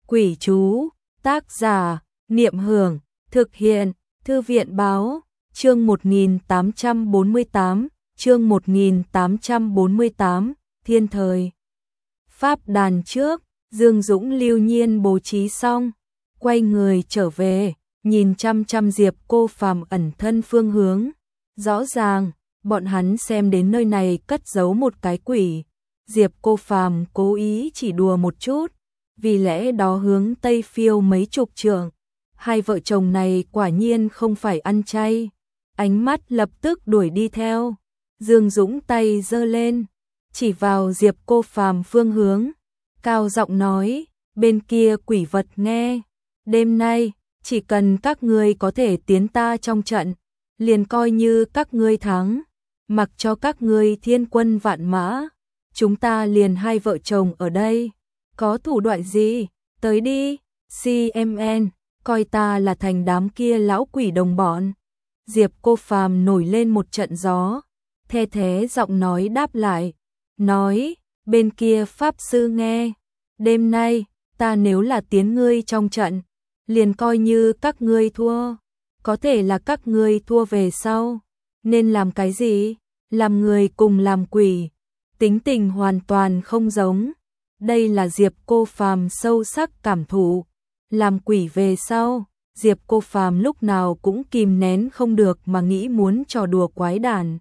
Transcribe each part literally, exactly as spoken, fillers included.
Quỷ chú, tác giả, Niệm Hưởng, thực hiện, Thư viện báo, chương một nghìn tám trăm bốn mươi tám, chương một nghìn tám trăm bốn mươi tám, thiên thời. Pháp đàn trước, Dương Dũng lưu nhiên bố trí xong, quay người trở về, nhìn chăm chăm Diệp Cô Phàm ẩn thân phương hướng. Rõ ràng, bọn hắn xem đến nơi này cất giấu một cái quỷ. Diệp Cô Phàm cố ý chỉ đùa một chút, vì lẽ đó hướng Tây phiêu mấy chục trượng. Hai vợ chồng này quả nhiên không phải ăn chay. Ánh mắt lập tức đuổi đi theo. Dương Dũng tay giơ lên, chỉ vào Diệp Cô Phàm phương hướng, cao giọng nói, bên kia quỷ vật nghe, đêm nay, chỉ cần các ngươi có thể tiến ta trong trận, liền coi như các ngươi thắng, mặc cho các ngươi thiên quân vạn mã, chúng ta liền hai vợ chồng ở đây, có thủ đoạn gì, tới đi, xê em en, coi ta là thành đám kia lão quỷ đồng bọn. Diệp Cô Phàm nổi lên một trận gió, the thế giọng nói đáp lại, nói, bên kia pháp sư nghe, đêm nay, ta nếu là tiến ngươi trong trận, liền coi như các ngươi thua, có thể là các ngươi thua về sau, nên làm cái gì, làm người cùng làm quỷ, tính tình hoàn toàn không giống, đây là Diệp Cô Phàm sâu sắc cảm thụ, làm quỷ về sau. Diệp Cô Phàm lúc nào cũng kìm nén không được mà nghĩ muốn trò đùa quái đản.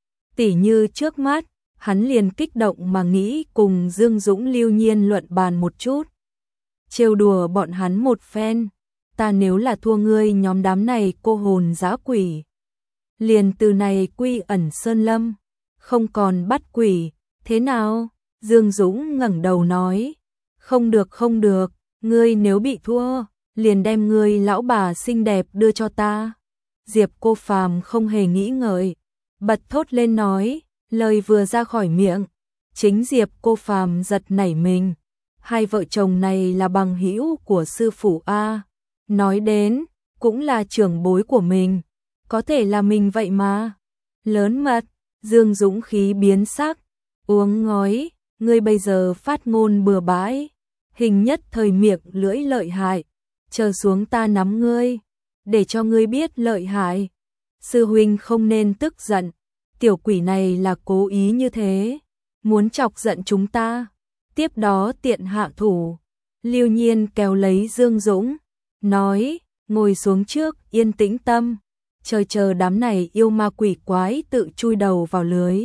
Tỉ như trước mắt, hắn liền kích động mà nghĩ cùng Dương Dũng lưu nhiên luận bàn một chút. Trêu đùa bọn hắn một phen, ta nếu là thua ngươi nhóm đám này cô hồn dã quỷ. Liền từ này quy ẩn sơn lâm, không còn bắt quỷ, thế nào? Dương Dũng ngẩng đầu nói, không được không được, ngươi nếu bị thua, liền đem ngươi lão bà xinh đẹp đưa cho ta. Diệp Cô Phàm không hề nghĩ ngợi, bật thốt lên nói, lời vừa ra khỏi miệng, chính Diệp Cô Phàm giật nảy mình. Hai vợ chồng này là bằng hữu của sư phụ a, nói đến cũng là trưởng bối của mình, có thể là mình vậy mà. Lớn mật, Dương Dũng khí biến sắc, uống ngói, ngươi bây giờ phát ngôn bừa bãi, hình nhất thời miệng lưỡi lợi hại. Chờ xuống ta nắm ngươi, để cho ngươi biết lợi hại. Sư huynh không nên tức giận, tiểu quỷ này là cố ý như thế, muốn chọc giận chúng ta. Tiếp đó tiện hạ thủ, lưu nhiên kéo lấy Dương Dũng, nói, ngồi xuống trước, yên tĩnh tâm, chờ chờ đám này yêu ma quỷ quái tự chui đầu vào lưới.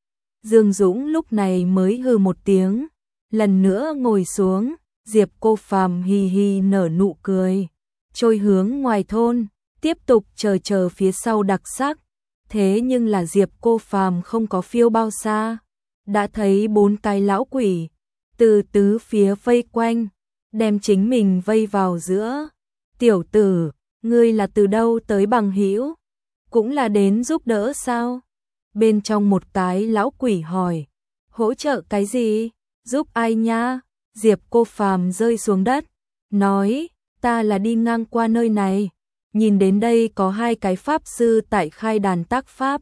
Dương Dũng lúc này mới hừ một tiếng, lần nữa ngồi xuống. Diệp Cô Phàm hì hì nở nụ cười, trôi hướng ngoài thôn, tiếp tục chờ chờ phía sau đặc sắc. Thế nhưng là Diệp Cô Phàm không có phiêu bao xa, đã thấy bốn cái lão quỷ từ tứ phía vây quanh, đem chính mình vây vào giữa. Tiểu tử, ngươi là từ đâu tới bằng hữu? Cũng là đến giúp đỡ sao? Bên trong một cái lão quỷ hỏi, hỗ trợ cái gì? Giúp ai nha? Diệp Cô Phàm rơi xuống đất, nói, ta là đi ngang qua nơi này, nhìn đến đây có hai cái pháp sư tại khai đàn tác pháp.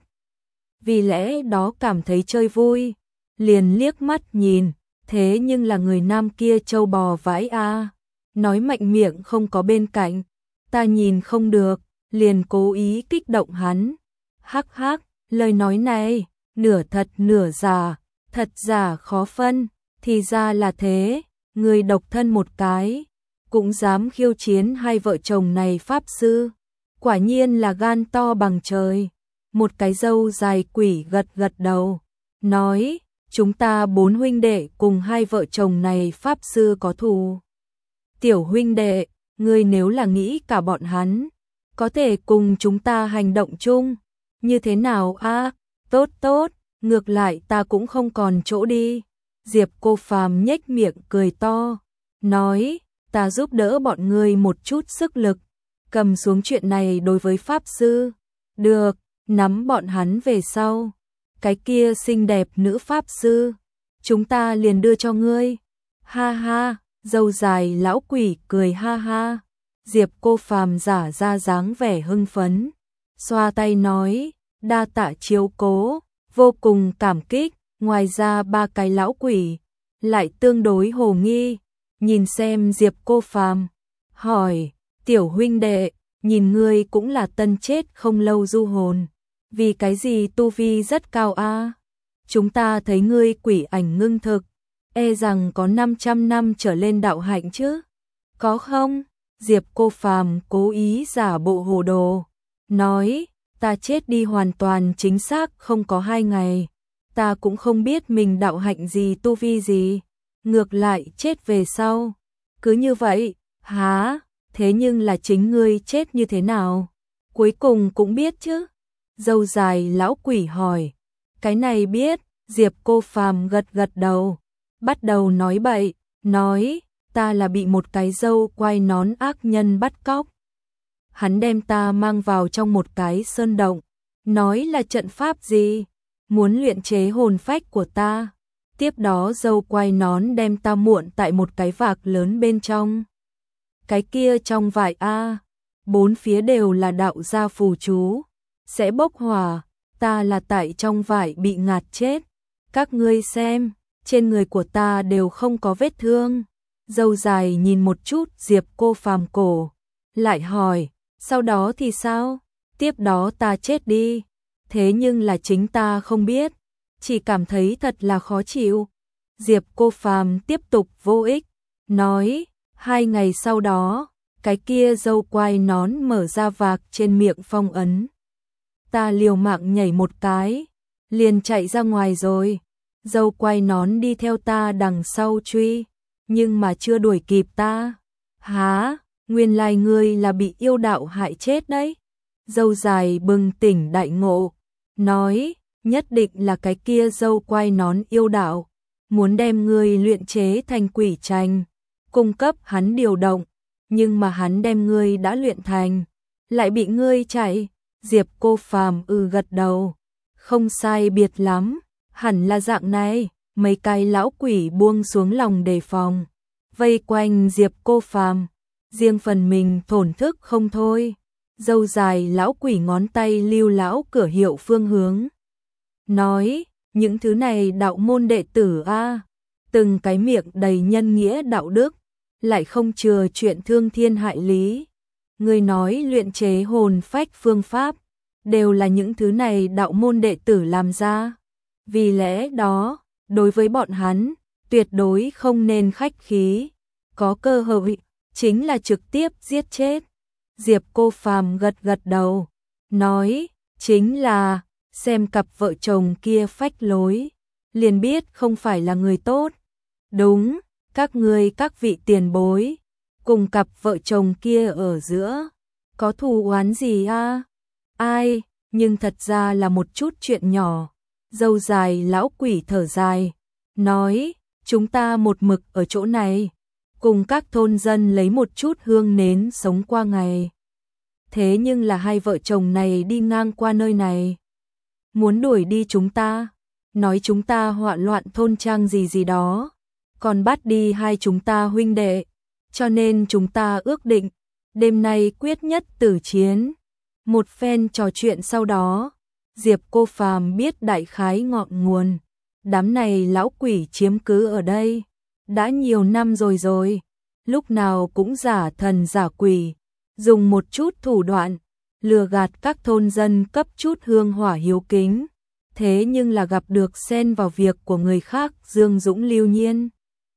Vì lẽ đó cảm thấy chơi vui, liền liếc mắt nhìn, thế nhưng là người nam kia trâu bò vãi a, nói mạnh miệng không có bên cạnh, ta nhìn không được, liền cố ý kích động hắn. Hắc hắc, lời nói này, nửa thật nửa giả, thật giả khó phân. Thì ra là thế, người độc thân một cái, cũng dám khiêu chiến hai vợ chồng này pháp sư, quả nhiên là gan to bằng trời. Một cái râu dài quỷ gật gật đầu, nói, chúng ta bốn huynh đệ cùng hai vợ chồng này pháp sư có thù. Tiểu huynh đệ, ngươi nếu là nghĩ cả bọn hắn, có thể cùng chúng ta hành động chung, như thế nào a? À, tốt tốt, ngược lại ta cũng không còn chỗ đi. Diệp Cô Phàm nhếch miệng cười to, nói, ta giúp đỡ bọn ngươi một chút sức lực, cầm xuống chuyện này đối với pháp sư. Được, nắm bọn hắn về sau. Cái kia xinh đẹp nữ pháp sư, chúng ta liền đưa cho ngươi. Ha ha, râu dài lão quỷ cười ha ha. Diệp Cô Phàm giả ra dáng vẻ hưng phấn, xoa tay nói, đa tạ chiếu cố, vô cùng cảm kích. Ngoài ra ba cái lão quỷ lại tương đối hồ nghi, nhìn xem Diệp Cô Phàm, hỏi, tiểu huynh đệ, nhìn ngươi cũng là tân chết không lâu du hồn, vì cái gì tu vi rất cao a? Chúng ta thấy ngươi quỷ ảnh ngưng thực, e rằng có năm trăm năm trở lên đạo hạnh chứ? Có không? Diệp Cô Phàm cố ý giả bộ hồ đồ, nói, ta chết đi hoàn toàn chính xác không có hai ngày, ta cũng không biết mình đạo hạnh gì tu vi gì, ngược lại chết về sau. Cứ như vậy, há, thế nhưng là chính ngươi chết như thế nào? Cuối cùng cũng biết chứ? Râu dài lão quỷ hỏi. Cái này biết, Diệp Cô Phàm gật gật đầu, bắt đầu nói bậy, nói, ta là bị một cái râu quai nón ác nhân bắt cóc. Hắn đem ta mang vào trong một cái sơn động, nói là trận pháp gì, muốn luyện chế hồn phách của ta. Tiếp đó râu quai nón đem ta muộn tại một cái vạc lớn bên trong. Cái kia trong vải a, bốn phía đều là đạo gia phù chú, sẽ bốc hỏa, ta là tại trong vải bị ngạt chết. Các ngươi xem, trên người của ta đều không có vết thương. Râu dài nhìn một chút Diệp Cô Phàm cổ, lại hỏi, sau đó thì sao? Tiếp đó ta chết đi, thế nhưng là chính ta không biết, chỉ cảm thấy thật là khó chịu. Diệp Cô Phàm tiếp tục vô ích, nói, hai ngày sau đó, cái kia râu quai nón mở ra vạc trên miệng phong ấn. Ta liều mạng nhảy một cái, liền chạy ra ngoài rồi. Râu quai nón đi theo ta đằng sau truy, nhưng mà chưa đuổi kịp ta. Há, nguyên lai ngươi là bị yêu đạo hại chết đấy. Râu dài bừng tỉnh đại ngộ, nói, nhất định là cái kia râu quai nón yêu đạo, muốn đem ngươi luyện chế thành quỷ tranh, cung cấp hắn điều động, nhưng mà hắn đem ngươi đã luyện thành, lại bị ngươi chạy. Diệp Cô Phàm ừ gật đầu, không sai biệt lắm, hẳn là dạng này. Mấy cái lão quỷ buông xuống lòng đề phòng, vây quanh Diệp Cô Phàm, riêng phần mình thổn thức không thôi. Râu dài lão quỷ ngón tay lưu lão cửa hiệu phương hướng, nói, những thứ này đạo môn đệ tử a, từng cái miệng đầy nhân nghĩa đạo đức, lại không chừa chuyện thương thiên hại lý. Người nói luyện chế hồn phách phương pháp, đều là những thứ này đạo môn đệ tử làm ra. Vì lẽ đó, đối với bọn hắn, tuyệt đối không nên khách khí, có cơ hội, chính là trực tiếp giết chết. Diệp Cô Phàm gật gật đầu, nói, chính là, xem cặp vợ chồng kia phách lối, liền biết không phải là người tốt. Đúng, các ngươi các vị tiền bối, cùng cặp vợ chồng kia ở giữa, có thù oán gì a? Ai, nhưng thật ra là một chút chuyện nhỏ. Râu dài lão quỷ thở dài, nói, chúng ta một mực ở chỗ này, cùng các thôn dân lấy một chút hương nến sống qua ngày. Thế nhưng là hai vợ chồng này đi ngang qua nơi này, muốn đuổi đi chúng ta, nói chúng ta họa loạn thôn trang gì gì đó, còn bắt đi hai chúng ta huynh đệ, cho nên chúng ta ước định, đêm nay quyết nhất tử chiến. Một phen trò chuyện sau đó, Diệp Cô Phàm biết đại khái ngọn nguồn, đám này lão quỷ chiếm cứ ở đây, đã nhiều năm rồi rồi, lúc nào cũng giả thần giả quỷ, dùng một chút thủ đoạn, lừa gạt các thôn dân cấp chút hương hỏa hiếu kính, thế nhưng là gặp được xen vào việc của người khác Dương Dũng Lưu Nhiên.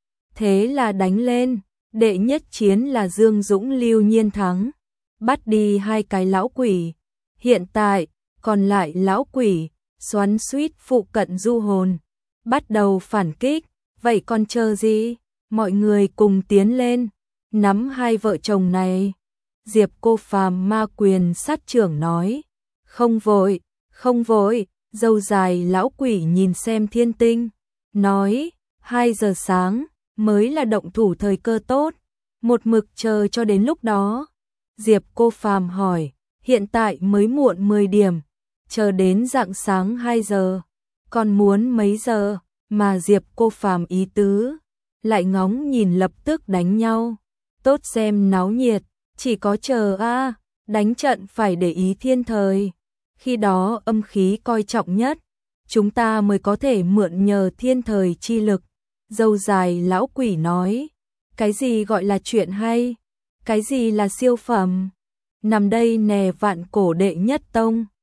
Thế là đánh lên, đệ nhất chiến là Dương Dũng Lưu Nhiên thắng, bắt đi hai cái lão quỷ, hiện tại, còn lại lão quỷ, xoắn xuýt phụ cận du hồn, bắt đầu phản kích, vậy còn chờ gì, mọi người cùng tiến lên, nắm hai vợ chồng này. Diệp Cô Phàm ma quyền sát trưởng nói, không vội, không vội. Râu dài lão quỷ nhìn xem thiên tinh, nói, hai giờ sáng, mới là động thủ thời cơ tốt, một mực chờ cho đến lúc đó. Diệp Cô Phàm hỏi, hiện tại mới muộn mười điểm, chờ đến rạng sáng hai giờ, còn muốn mấy giờ, mà Diệp Cô Phàm ý tứ, lại ngóng nhìn lập tức đánh nhau, tốt xem náo nhiệt, chỉ có chờ a, đánh trận phải để ý thiên thời. Khi đó âm khí coi trọng nhất, chúng ta mới có thể mượn nhờ thiên thời chi lực. Râu dài lão quỷ nói, Cái gì gọi là chuyện hay? Cái gì là siêu phẩm? Nằm đây nè vạn cổ đệ nhất tông.